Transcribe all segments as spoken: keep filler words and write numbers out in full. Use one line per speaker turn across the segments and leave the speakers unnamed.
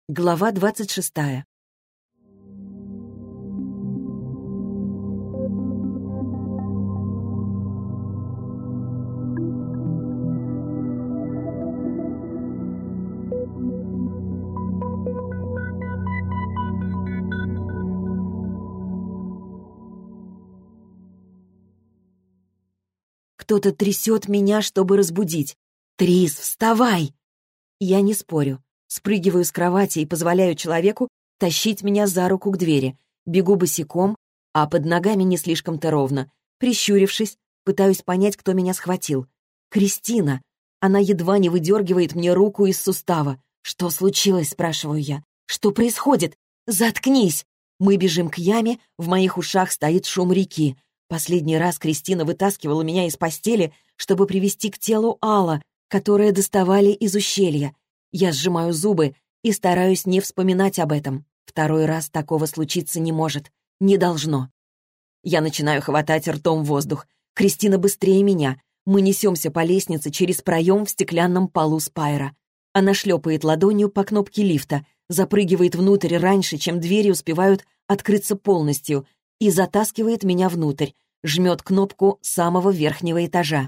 Глава двадцать шестая. Кто-то трясет меня, чтобы разбудить. «Трис, вставай!» Я не спорю. Спрыгиваю с кровати и позволяю человеку тащить меня за руку к двери. Бегу босиком, а под ногами не слишком-то ровно. Прищурившись, пытаюсь понять, кто меня схватил. Кристина. Она едва не выдергивает мне руку из сустава. «Что случилось?» — спрашиваю я. «Что происходит? Заткнись!» Мы бежим к яме, в моих ушах стоит шум реки. Последний раз Кристина вытаскивала меня из постели, чтобы привести к телу Алла, которое доставали из ущелья. Я сжимаю зубы и стараюсь не вспоминать об этом. Второй раз такого случиться не может. Не должно. Я начинаю хватать ртом воздух. Кристина быстрее меня. Мы несемся по лестнице через проем в стеклянном полу спайра. Она шлепает ладонью по кнопке лифта, запрыгивает внутрь раньше, чем двери успевают открыться полностью, и затаскивает меня внутрь, жмет кнопку самого верхнего этажа.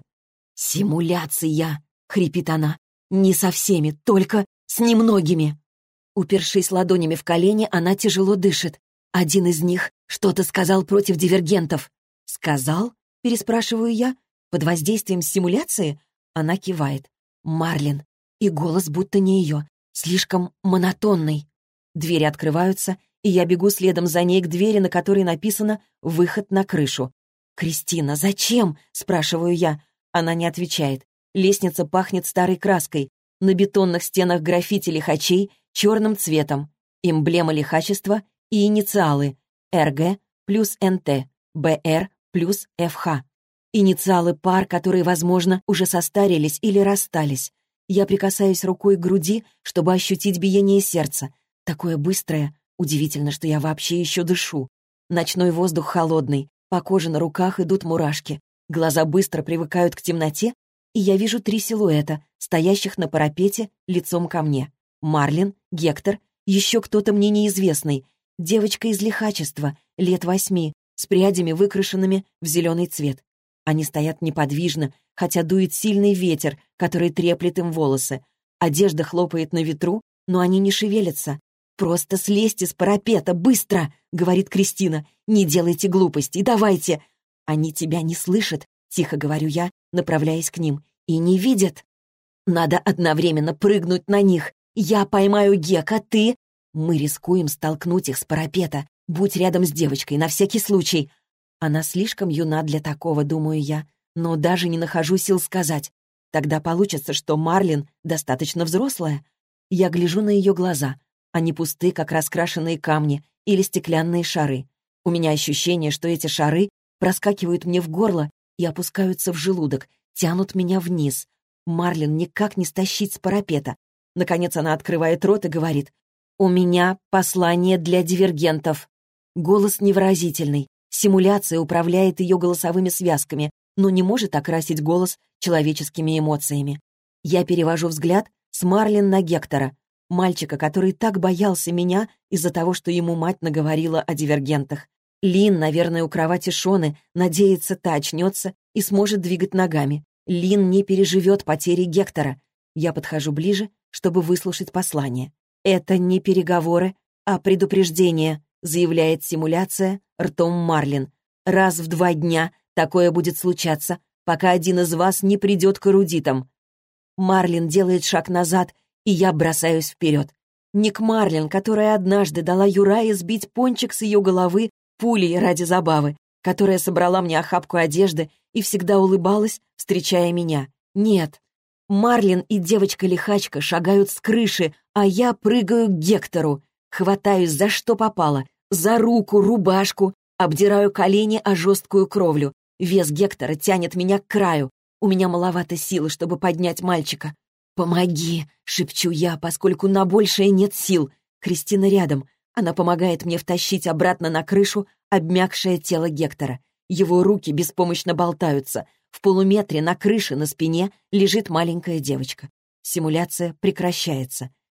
«Симуляция!» — хрипит она. «Не со всеми, только с немногими». Упершись ладонями в колени, она тяжело дышит. Один из них что-то сказал против дивергентов. «Сказал?» — переспрашиваю я. «Под воздействием симуляции?» Она кивает. «Марлин». И голос будто не ее, слишком монотонный. Двери открываются, и я бегу следом за ней к двери, на которой написано «Выход на крышу». «Кристина, зачем?» — спрашиваю я. Она не отвечает. Лестница пахнет старой краской. На бетонных стенах граффити лихачей черным цветом. Эмблема лихачества и инициалы эр гэ плюс эн тэ, бэ эр плюс эф ха. Инициалы пар, которые, возможно, уже состарились или расстались. Я прикасаюсь рукой к груди, чтобы ощутить биение сердца. Такое быстрое. Удивительно, что я вообще еще дышу. Ночной воздух холодный. По коже на руках идут мурашки. Глаза быстро привыкают к темноте, и я вижу три силуэта, стоящих на парапете лицом ко мне. Марлин, Гектор, еще кто-то мне неизвестный. Девочка из лихачества, лет восьми, с прядями, выкрашенными в зеленый цвет. Они стоят неподвижно, хотя дует сильный ветер, который треплет им волосы. Одежда хлопает на ветру, но они не шевелятся. «Просто слезьте с парапета, быстро!» — говорит Кристина. «Не делайте глупостей, давайте!» «Они тебя не слышат», — тихо говорю я, направляясь к ним, — «и не видят. Надо одновременно прыгнуть на них. Я поймаю Гек, а ты...» Мы рискуем столкнуть их с парапета. Будь рядом с девочкой, на всякий случай. Она слишком юна для такого, думаю я, но даже не нахожу сил сказать. Тогда получится, что Марлин достаточно взрослая. Я гляжу на ее глаза. Они пусты, как раскрашенные камни или стеклянные шары. У меня ощущение, что эти шары проскакивают мне в горло и опускаются в желудок, тянут меня вниз. Марлин никак не стащить с парапета. Наконец она открывает рот и говорит: «У меня послание для дивергентов». Голос невыразительный. Симуляция управляет ее голосовыми связками, но не может окрасить голос человеческими эмоциями. Я перевожу взгляд с Марлин на Гектора, мальчика, который так боялся меня из-за того, что ему мать наговорила о дивергентах. Лин, наверное, у кровати Шоны, надеется, та очнется и сможет двигать ногами. Лин не переживет потери Гектора. Я подхожу ближе, чтобы выслушать послание. «Это не переговоры, а предупреждение», заявляет симуляция ртом Марлин. «Раз в два дня такое будет случаться, пока один из вас не придет к эрудитам». Марлин делает шаг назад, и я бросаюсь вперед. Не к Марлин, которая однажды дала Юрае сбить пончик с ее головы пулей ради забавы, которая собрала мне охапку одежды и всегда улыбалась, встречая меня. Нет. Марлин и девочка-лихачка шагают с крыши, а я прыгаю к Гектору. Хватаюсь за что попало. За руку, рубашку. Обдираю колени о жесткую кровлю. Вес Гектора тянет меня к краю. У меня маловато силы, чтобы поднять мальчика. «Помоги!» — шепчу я, поскольку на большее нет сил. Кристина рядом. Она помогает мне втащить обратно на крышу обмякшее тело Гектора. Его руки беспомощно болтаются. В полуметре на крыше на спине лежит маленькая девочка. Симуляция прекращается.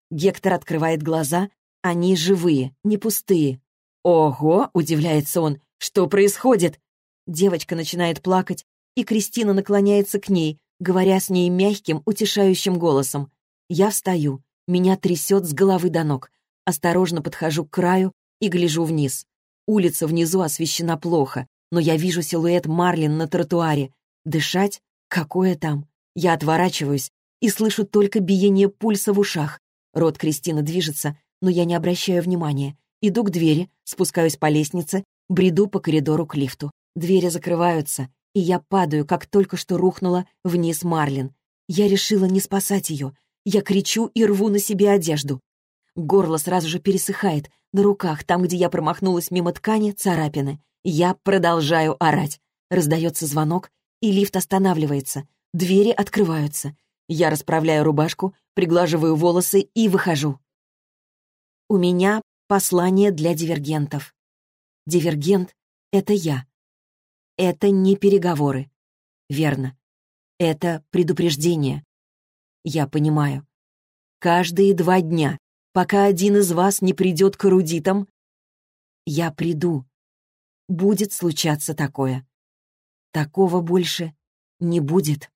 Гектор открывает глаза. Они живые, не пустые. «Ого!» — удивляется он. «Что происходит?» Девочка начинает плакать, и Кристина наклоняется к ней, говоря с ней мягким, утешающим голосом. Я встаю. Меня трясет с головы до ног. Осторожно подхожу к краю и гляжу вниз. Улица внизу освещена плохо, но я вижу силуэт Марлин на тротуаре. Дышать? Какое там? Я отворачиваюсь и слышу только биение пульса в ушах. Рот Кристины движется, но я не обращаю внимания. Иду к двери, спускаюсь по лестнице, бреду по коридору к лифту. Двери закрываются, и я падаю, как только что рухнула вниз Марлин. Я решила не спасать ее. Я кричу и рву на себе одежду. Горло сразу же пересыхает. На руках, там, где я промахнулась мимо ткани, царапины. Я продолжаю орать. Раздается звонок, и лифт останавливается. Двери открываются. Я расправляю рубашку, приглаживаю волосы и выхожу. У меня послание для дивергентов. Дивергент — это я. Это не переговоры. Верно. Это предупреждение. Я понимаю. Каждые два дня, пока один из вас не придет к эрудитам, я приду. Будет случаться такое. Такого больше не будет.